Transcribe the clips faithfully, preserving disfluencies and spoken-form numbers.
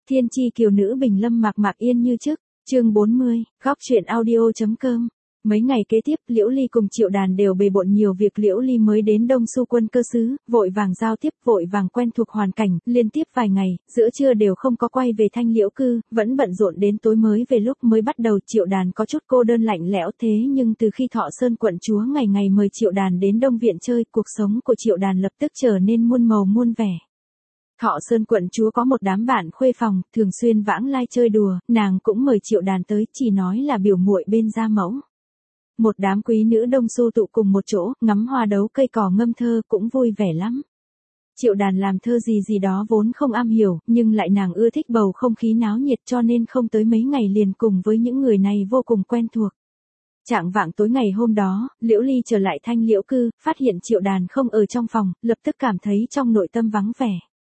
Thiên chi kiều nữ bình lâm mạc mạc yên như trước, chương bốn mươi, góc truyện audio.com. Mấy ngày kế tiếp, Liễu Ly cùng Triệu Đàn đều bề bộn nhiều việc. Liễu Ly mới đến Đông Xu quân cơ xứ, vội vàng giao tiếp, vội vàng quen thuộc hoàn cảnh, liên tiếp vài ngày, giữa trưa đều không có quay về Thanh Liễu cư, vẫn bận rộn đến tối mới về. Lúc mới bắt đầu Triệu Đàn có chút cô đơn lạnh lẽo, thế nhưng từ khi Thọ Sơn quận chúa ngày ngày mời Triệu Đàn đến Đông viện chơi, cuộc sống của Triệu Đàn lập tức trở nên muôn màu muôn vẻ. Thọ Sơn quận chúa có một đám bạn khuê phòng, thường xuyên vãng lai chơi đùa, nàng cũng mời Triệu Đàn tới, chỉ nói là biểu muội bên gia mẫu. Một đám quý nữ Đông Xu tụ cùng một chỗ, ngắm hoa đấu cây cỏ ngâm thơ cũng vui vẻ lắm. Triệu Đàn làm thơ gì gì đó vốn không am hiểu, nhưng lại nàng ưa thích bầu không khí náo nhiệt, cho nên không tới mấy ngày liền cùng với những người này vô cùng quen thuộc. Chạng vạng tối ngày hôm đó, Liễu Ly trở lại Thanh Liễu cư, phát hiện Triệu Đàn không ở trong phòng, lập tức cảm thấy trong nội tâm vắng vẻ.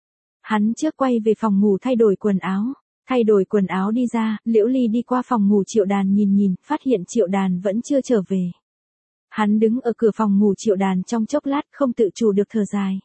Hắn trước quay về phòng ngủ thay đổi quần áo. Thay đổi quần áo đi ra, Liễu Ly đi qua phòng ngủ Triệu Đàn nhìn nhìn, phát hiện Triệu Đàn vẫn chưa trở về. Hắn đứng ở cửa phòng ngủ Triệu Đàn trong chốc lát, không tự chủ được thở dài.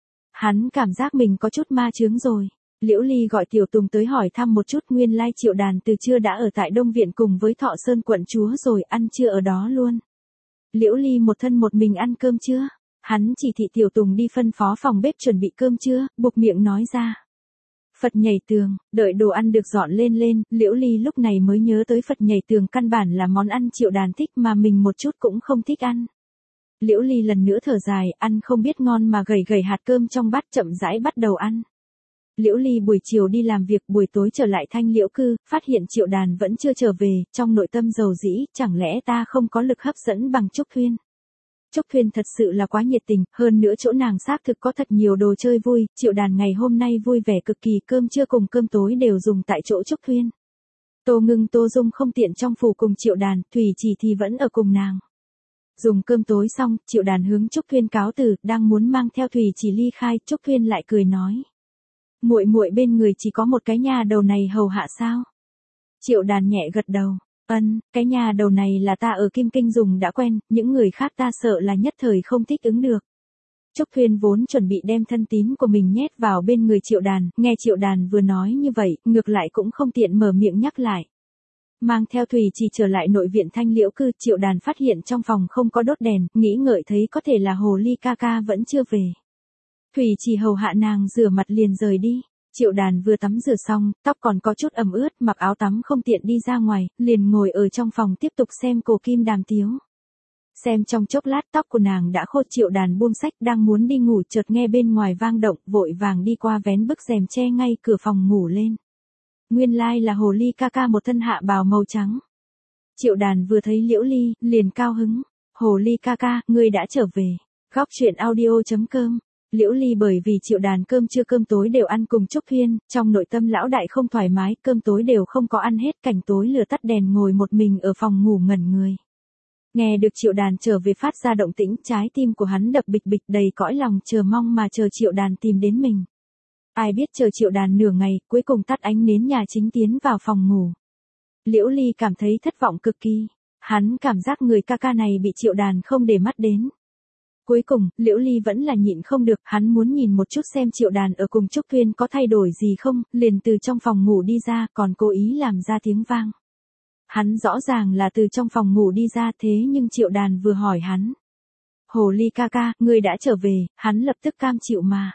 Hắn cảm giác mình có chút ma chướng rồi. Liễu Ly gọi Tiểu Tùng tới hỏi thăm một chút, nguyên lai Triệu Đàn từ trưa đã ở tại Đông viện cùng với Thọ Sơn quận chúa rồi, ăn trưa ở đó luôn. Liễu Ly một thân một mình ăn cơm trưa. Hắn chỉ thị Tiểu Tùng đi phân phó phòng bếp chuẩn bị cơm trưa, buộc miệng nói ra. Phật nhảy tường, đợi đồ ăn được dọn lên lên, Liễu Ly lúc này mới nhớ tới Phật nhảy tường căn bản là món ăn Triệu Đàn thích mà mình một chút cũng không thích ăn. Liễu Ly lần nữa thở dài, ăn không biết ngon mà gầy gầy hạt cơm trong bát, chậm rãi bắt đầu ăn. Liễu Ly buổi chiều đi làm việc, buổi tối trở lại Thanh Liễu cư, phát hiện Triệu Đàn vẫn chưa trở về, trong nội tâm dầu dĩ, chẳng lẽ ta không có lực hấp dẫn bằng Trúc Thuyên. Trúc Thuyên thật sự là quá nhiệt tình, hơn nữa chỗ nàng xác thực có thật nhiều đồ chơi vui, Triệu Đàn ngày hôm nay vui vẻ cực kỳ, cơm trưa cùng cơm tối đều dùng tại chỗ Trúc Thuyên. Tô Ngưng Tô Dung không tiện trong phủ cùng Triệu Đàn, Thủy Chỉ thì vẫn ở cùng nàng. Dùng cơm tối xong, Triệu Đàn hướng Trúc Thuyên cáo từ, đang muốn mang theo Thủy Chỉ ly khai, Trúc Thuyên lại cười nói: "Muội muội bên người chỉ có một cái nhà đầu này hầu hạ sao?" Triệu Đàn nhẹ gật đầu. Ân, cái nhà đầu này là ta ở Kim Kinh dùng đã quen, những người khác ta sợ là nhất thời không thích ứng được. Trúc Thuyên vốn chuẩn bị đem thân tín của mình nhét vào bên người Triệu Đàn, nghe Triệu Đàn vừa nói như vậy, ngược lại cũng không tiện mở miệng nhắc lại. Mang theo Thủy Chỉ trở lại nội viện Thanh Liễu cư, Triệu Đàn phát hiện trong phòng không có đốt đèn, nghĩ ngợi thấy có thể là Hồ Ly ca ca vẫn chưa về. Thủy Chỉ hầu hạ nàng rửa mặt liền rời đi. Triệu Đàn vừa tắm rửa xong, tóc còn có chút ẩm ướt, mặc áo tắm không tiện đi ra ngoài, liền ngồi ở trong phòng tiếp tục xem Cổ Kim Đàm Tiếu. Xem trong chốc lát tóc của nàng đã khô, Triệu Đàn buông sách đang muốn đi ngủ, chợt nghe bên ngoài vang động, vội vàng đi qua vén bức rèm che ngay cửa phòng ngủ lên. Nguyên lai là Hồ Ly ca ca một thân hạ bào màu trắng. Triệu Đàn vừa thấy Liễu Ly, liền cao hứng. Hồ Ly ca ca, ngươi đã trở về. Góc truyện audio.com. Liễu Ly bởi vì Triệu Đàn cơm trưa cơm tối đều ăn cùng Trúc Thuyên, trong nội tâm lão đại không thoải mái, cơm tối đều không có ăn hết, cảnh tối lửa tắt đèn ngồi một mình ở phòng ngủ ngẩn người. Nghe được Triệu Đàn trở về phát ra động tĩnh, trái tim của hắn đập bịch bịch, đầy cõi lòng chờ mong mà chờ Triệu Đàn tìm đến mình. Ai biết chờ Triệu Đàn nửa ngày, cuối cùng tắt ánh nến nhà chính tiến vào phòng ngủ. Liễu Ly cảm thấy thất vọng cực kỳ, hắn cảm giác người ca ca này bị Triệu Đàn không để mắt đến. Cuối cùng, Liễu Ly vẫn là nhịn không được, hắn muốn nhìn một chút xem Triệu Đàn ở cùng Trúc Thuyên có thay đổi gì không, liền từ trong phòng ngủ đi ra, còn cố ý làm ra tiếng vang. Hắn rõ ràng là từ trong phòng ngủ đi ra, thế nhưng Triệu Đàn vừa hỏi hắn: "Hồ Ly ca ca, ngươi đã trở về", hắn lập tức cam chịu mà.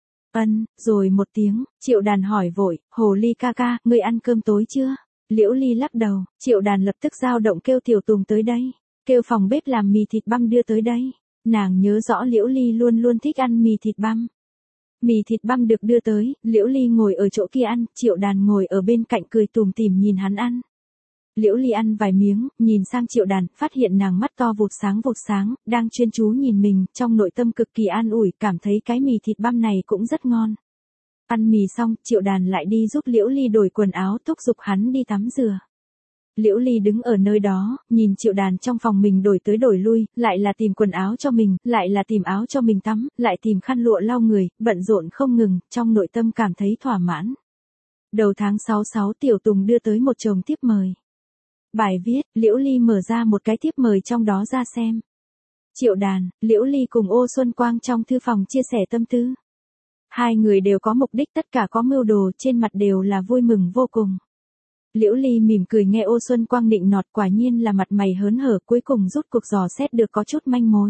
Ân, rồi một tiếng, Triệu Đàn hỏi vội: "Hồ Ly ca ca, ngươi ăn cơm tối chưa?" Liễu Ly lắc đầu, Triệu Đàn lập tức dao động kêu Tiểu Tùng tới đây, kêu phòng bếp làm mì thịt băm đưa tới đây. Nàng nhớ rõ Liễu Ly luôn luôn thích ăn mì thịt băm. Mì thịt băm được đưa tới, Liễu Ly ngồi ở chỗ kia ăn, Triệu Đàn ngồi ở bên cạnh cười tủm tỉm nhìn hắn ăn. Liễu Ly ăn vài miếng, nhìn sang Triệu Đàn, phát hiện nàng mắt to vụt sáng vụt sáng, đang chuyên chú nhìn mình, trong nội tâm cực kỳ an ủi, cảm thấy cái mì thịt băm này cũng rất ngon. Ăn mì xong, Triệu Đàn lại đi giúp Liễu Ly đổi quần áo, thúc giục hắn đi tắm rửa. Liễu Ly đứng ở nơi đó, nhìn Triệu Đàn trong phòng mình đổi tới đổi lui, lại là tìm quần áo cho mình, lại là tìm áo cho mình tắm, lại tìm khăn lụa lau người, bận rộn không ngừng, trong nội tâm cảm thấy thỏa mãn. Đầu tháng sáu sáu Tiểu Tùng đưa tới một chồng thiếp mời. Bài viết, Liễu Ly mở ra một cái thiếp mời trong đó ra xem. Triệu Đàn, Liễu Ly cùng Ô Xuân Quang trong thư phòng chia sẻ tâm tư. Hai người đều có mục đích, tất cả có mưu đồ, trên mặt đều là vui mừng vô cùng. Liễu Ly mỉm cười nghe Ô Xuân Quang nịnh nọt, quả nhiên là mặt mày hớn hở, cuối cùng rút cuộc dò xét được có chút manh mối.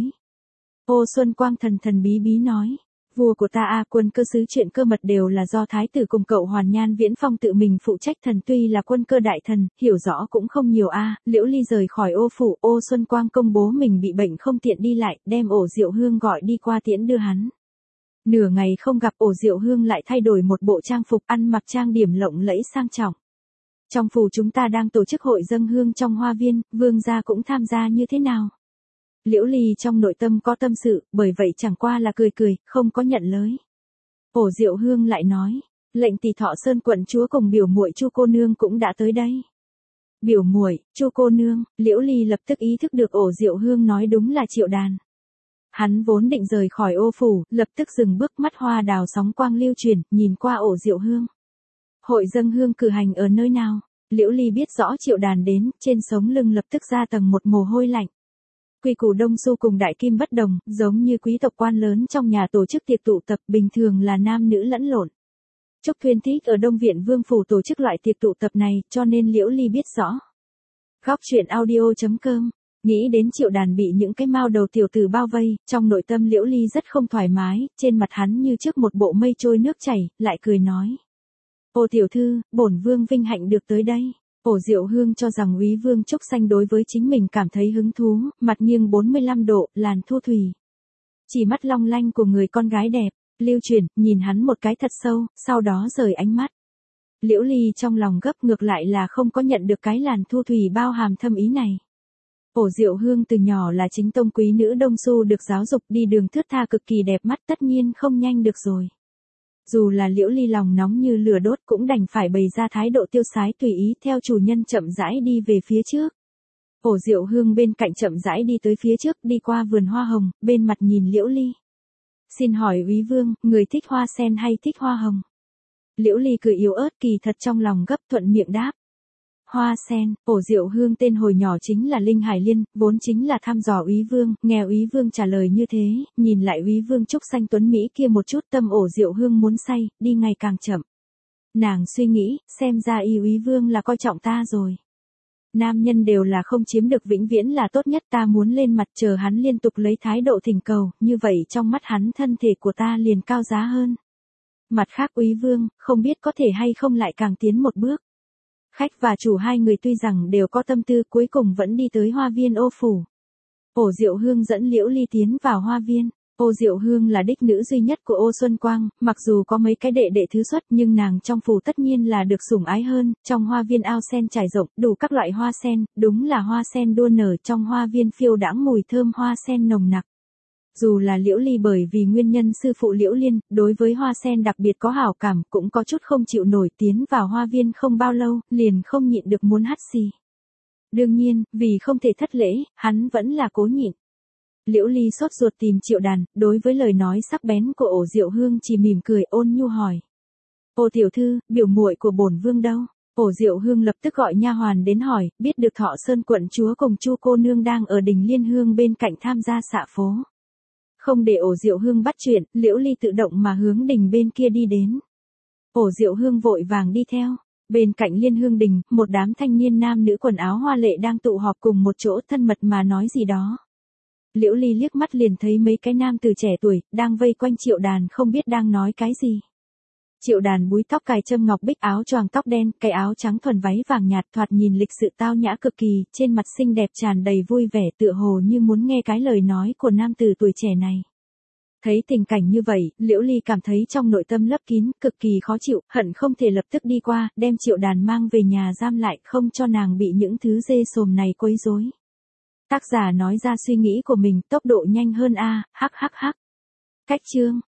Ô Xuân Quang thần thần bí bí nói, vua của ta a, quân cơ sứ chuyện cơ mật đều là do thái tử cùng cậu Hoàn Nhan Viễn Phong tự mình phụ trách, thần tuy là quân cơ đại thần, hiểu rõ cũng không nhiều a. Liễu Ly rời khỏi Ô phủ, Ô Xuân Quang công bố mình bị bệnh không tiện đi lại, đem Ổ Diệu Hương gọi đi qua tiễn đưa hắn. Nửa ngày không gặp, Ổ Diệu Hương lại thay đổi một bộ trang phục, ăn mặc trang điểm lộng lẫy sang trọng. Trong phủ chúng ta đang tổ chức hội dâng hương trong hoa viên, vương gia cũng tham gia như thế nào? Liễu Ly trong nội tâm có tâm sự, bởi vậy chẳng qua là cười cười, không có nhận lời. Ổ Diệu Hương lại nói, lệnh tỷ Thọ Sơn quận chúa cùng biểu muội Chu cô nương cũng đã tới đây. Biểu muội, Chu cô nương, Liễu Ly lập tức ý thức được Ổ Diệu Hương nói đúng là Triệu Đàn. Hắn vốn định rời khỏi Ô phủ, lập tức dừng bước, mắt hoa đào sóng quang lưu chuyển, nhìn qua Ổ Diệu Hương. Hội dâng hương cử hành ở nơi nào? Liễu Ly biết rõ Triệu Đàn đến, trên sống lưng lập tức ra tầng một mồ hôi lạnh. Quy củ Đông Xu cùng Đại Kim bất đồng, giống như quý tộc quan lớn trong nhà tổ chức tiệc tụ tập, bình thường là nam nữ lẫn lộn. Trúc Thuyên thích ở Đông Viện Vương phủ tổ chức loại tiệc tụ tập này, cho nên Liễu Ly biết rõ. Góc truyện audio chấm com. Nghĩ đến Triệu Đàn bị những cái mao đầu tiểu tử bao vây, trong nội tâm Liễu Ly rất không thoải mái, trên mặt hắn như trước một bộ mây trôi nước chảy, lại cười nói. Ô tiểu thư, bổn vương vinh hạnh được tới đây. Ổ Diệu Hương cho rằng úy vương Trúc Xanh đối với chính mình cảm thấy hứng thú, mặt nghiêng bốn mươi lăm độ, làn thu thủy. Chỉ mắt long lanh của người con gái đẹp, lưu chuyển, nhìn hắn một cái thật sâu, sau đó rời ánh mắt. Liễu Ly trong lòng gấp, ngược lại là không có nhận được cái làn thu thủy bao hàm thâm ý này. Ổ Diệu Hương từ nhỏ là chính tông quý nữ Đông Xu, được giáo dục đi đường thướt tha cực kỳ đẹp mắt, tất nhiên không nhanh được rồi. Dù là Liễu Ly lòng nóng như lửa đốt cũng đành phải bày ra thái độ tiêu sái tùy ý theo chủ nhân chậm rãi đi về phía trước. Ổ Diệu Hương bên cạnh chậm rãi đi tới phía trước, đi qua vườn hoa hồng, bên mặt nhìn Liễu Ly. Xin hỏi úy vương, người thích hoa sen hay thích hoa hồng? Liễu Ly cười yếu ớt, kỳ thật trong lòng gấp, thuận miệng đáp. Hoa sen. Ổ Diệu Hương tên hồi nhỏ chính là Linh Hải Liên, vốn chính là thăm dò úy vương, nghe úy vương trả lời như thế, nhìn lại úy vương Trúc Xanh tuấn Mỹ kia một chút, tâm Ổ Diệu Hương muốn say, đi ngày càng chậm. Nàng suy nghĩ, xem ra y úy vương là coi trọng ta rồi. Nam nhân đều là không chiếm được vĩnh viễn là tốt nhất, ta muốn lên mặt, chờ hắn liên tục lấy thái độ thỉnh cầu, như vậy trong mắt hắn thân thể của ta liền cao giá hơn. Mặt khác úy vương, không biết có thể hay không lại càng tiến một bước. Khách và chủ hai người tuy rằng đều có tâm tư, cuối cùng vẫn đi tới hoa viên Ô phủ. Ổ Diệu Hương dẫn Liễu Ly tiến vào hoa viên. Ô Diệu Hương là đích nữ duy nhất của Ô Xuân Quang, mặc dù có mấy cái đệ đệ thứ xuất nhưng nàng trong phủ tất nhiên là được sủng ái hơn, trong hoa viên ao sen trải rộng, đủ các loại hoa sen, đúng là hoa sen đua nở, trong hoa viên phiêu đãng mùi thơm hoa sen nồng nặc. Dù là Liễu Ly bởi vì nguyên nhân sư phụ Liễu Liên, đối với hoa sen đặc biệt có hảo cảm, cũng có chút không chịu nổi, tiến vào hoa viên không bao lâu, liền không nhịn được muốn hắt xì. Đương nhiên, vì không thể thất lễ, hắn vẫn là cố nhịn. Liễu Ly sốt ruột tìm Triệu Đàn, đối với lời nói sắc bén của Ổ Diệu Hương chỉ mỉm cười ôn nhu hỏi. Ô tiểu thư, biểu muội của bổn vương đâu? Ổ Diệu Hương lập tức gọi nha hoàn đến hỏi, biết được Thọ Sơn quận chúa cùng Chu cô nương đang ở đình Liên Hương bên cạnh tham gia xạ phố. Không để Ổ Diệu Hương bắt chuyện, Liễu Ly tự động mà hướng đình bên kia đi đến. Ổ Diệu Hương vội vàng đi theo. Bên cạnh Liên Hương đình, một đám thanh niên nam nữ quần áo hoa lệ đang tụ họp cùng một chỗ, thân mật mà nói gì đó. Liễu Ly liếc mắt liền thấy mấy cái nam từ trẻ tuổi, đang vây quanh Triệu Đàn, không biết đang nói cái gì. Triệu Đàn búi tóc cài châm ngọc bích, áo choàng tóc đen, cái áo trắng thuần, váy vàng nhạt, thoạt nhìn lịch sự tao nhã cực kỳ, trên mặt xinh đẹp tràn đầy vui vẻ, tựa hồ như muốn nghe cái lời nói của nam tử tuổi trẻ này. Thấy tình cảnh như vậy, Liễu Ly cảm thấy trong nội tâm lấp kín, cực kỳ khó chịu, hận không thể lập tức đi qua, đem Triệu Đàn mang về nhà giam lại, không cho nàng bị những thứ dê sồm này quấy rối. Tác giả nói ra suy nghĩ của mình, tốc độ nhanh hơn a, hắc hắc hắc. Cách chương.